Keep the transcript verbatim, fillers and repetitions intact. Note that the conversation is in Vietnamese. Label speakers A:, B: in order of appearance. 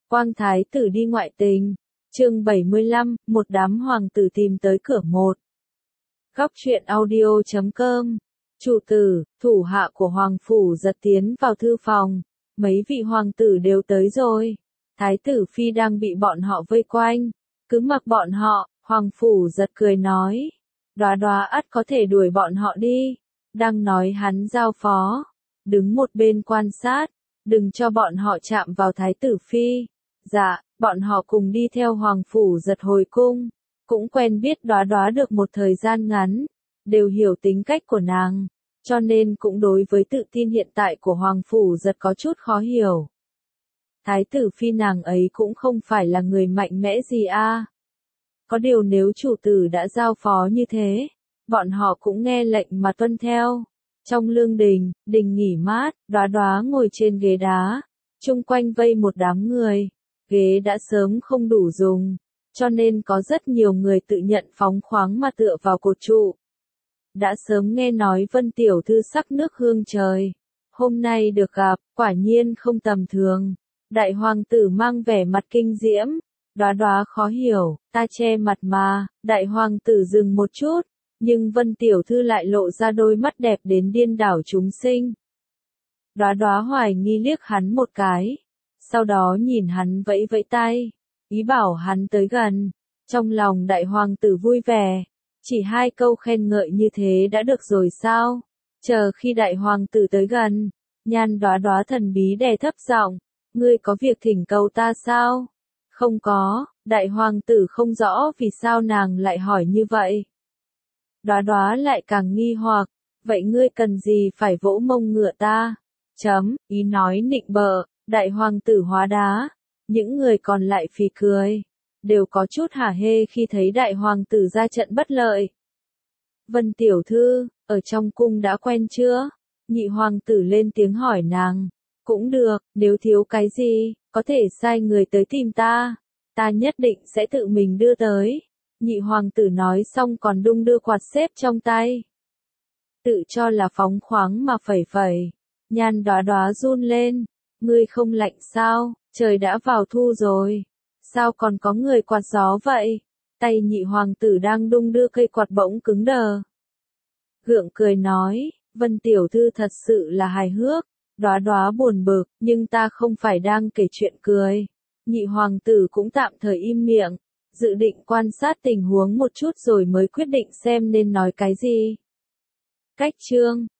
A: Quang thái tử đi ngoại tình. Chương bảy mươi lăm, một đám hoàng tử tìm tới cửa một. Góc truyện audio chấm com. Chủ tử, thủ hạ của hoàng phủ giật tiến vào thư phòng. Mấy vị hoàng tử đều tới rồi. Thái tử phi đang bị bọn họ vây quanh. Cứ mặc bọn họ, hoàng phủ giật cười nói. Đoá đoá ắt có thể đuổi bọn họ đi. Đang nói hắn giao phó. Đứng một bên quan sát. Đừng cho bọn họ chạm vào thái tử phi. Dạ, bọn họ cùng đi theo hoàng phủ giật hồi cung. Cũng quen biết Đoá Đoá được một thời gian ngắn. Đều hiểu tính cách của nàng. Cho nên cũng đối với tự tin hiện tại của hoàng phủ giật có chút khó hiểu. Thái tử phi nàng ấy cũng không phải là người mạnh mẽ gì a. À. Có điều nếu chủ tử đã giao phó như thế, bọn họ cũng nghe lệnh mà tuân theo. Trong lương đình, đình nghỉ mát, Đoá Đoá ngồi trên ghế đá, chung quanh vây một đám người. Ghế đã sớm không đủ dùng, cho nên có rất nhiều người tự nhận phóng khoáng mà tựa vào cột trụ. Đã sớm nghe nói Vân tiểu thư sắc nước hương trời, hôm nay được gặp, quả nhiên không tầm thường. Đại hoàng tử mang vẻ mặt kinh diễm, Đoá Đoá khó hiểu, ta che mặt mà. Đại hoàng tử dừng một chút, nhưng Vân tiểu thư lại lộ ra đôi mắt đẹp đến điên đảo chúng sinh. Đoá Đoá hoài nghi liếc hắn một cái, sau đó nhìn hắn vẫy vẫy tay, ý bảo hắn tới gần. Trong lòng đại hoàng tử vui vẻ, chỉ hai câu khen ngợi như thế đã được rồi sao? Chờ khi đại hoàng tử tới gần, Nhan Đoá Đoá thần bí đè thấp giọng, ngươi có việc thỉnh cầu ta sao? Không có. Đại hoàng tử không rõ vì sao nàng lại hỏi như vậy. Đoá Đoá lại càng nghi hoặc, vậy ngươi cần gì phải vỗ mông ngựa ta? Chấm, ý nói nịnh bợ. Đại hoàng tử hóa đá, những người còn lại phì cười, đều có chút hả hê khi thấy đại hoàng tử ra trận bất lợi. Vân tiểu thư, ở trong cung đã quen chưa? Nhị hoàng tử lên tiếng hỏi nàng. Cũng được, nếu thiếu cái gì, có thể sai người tới tìm ta. Ta nhất định sẽ tự mình đưa tới. Nhị hoàng tử nói xong còn đung đưa quạt xếp trong tay. Tự cho là phóng khoáng mà phẩy phẩy. Nhan Đoá Đoá run lên. Ngươi không lạnh sao? Trời đã vào thu rồi. Sao còn có người quạt gió vậy? Tay nhị hoàng tử đang đung đưa cây quạt bỗng cứng đờ. Gượng cười nói, Vân tiểu thư thật sự là hài hước. Đoá Đoá buồn bực, nhưng ta không phải đang kể chuyện cười. Nhị hoàng tử cũng tạm thời im miệng, dự định quan sát tình huống một chút rồi mới quyết định xem nên nói cái gì. Cách chương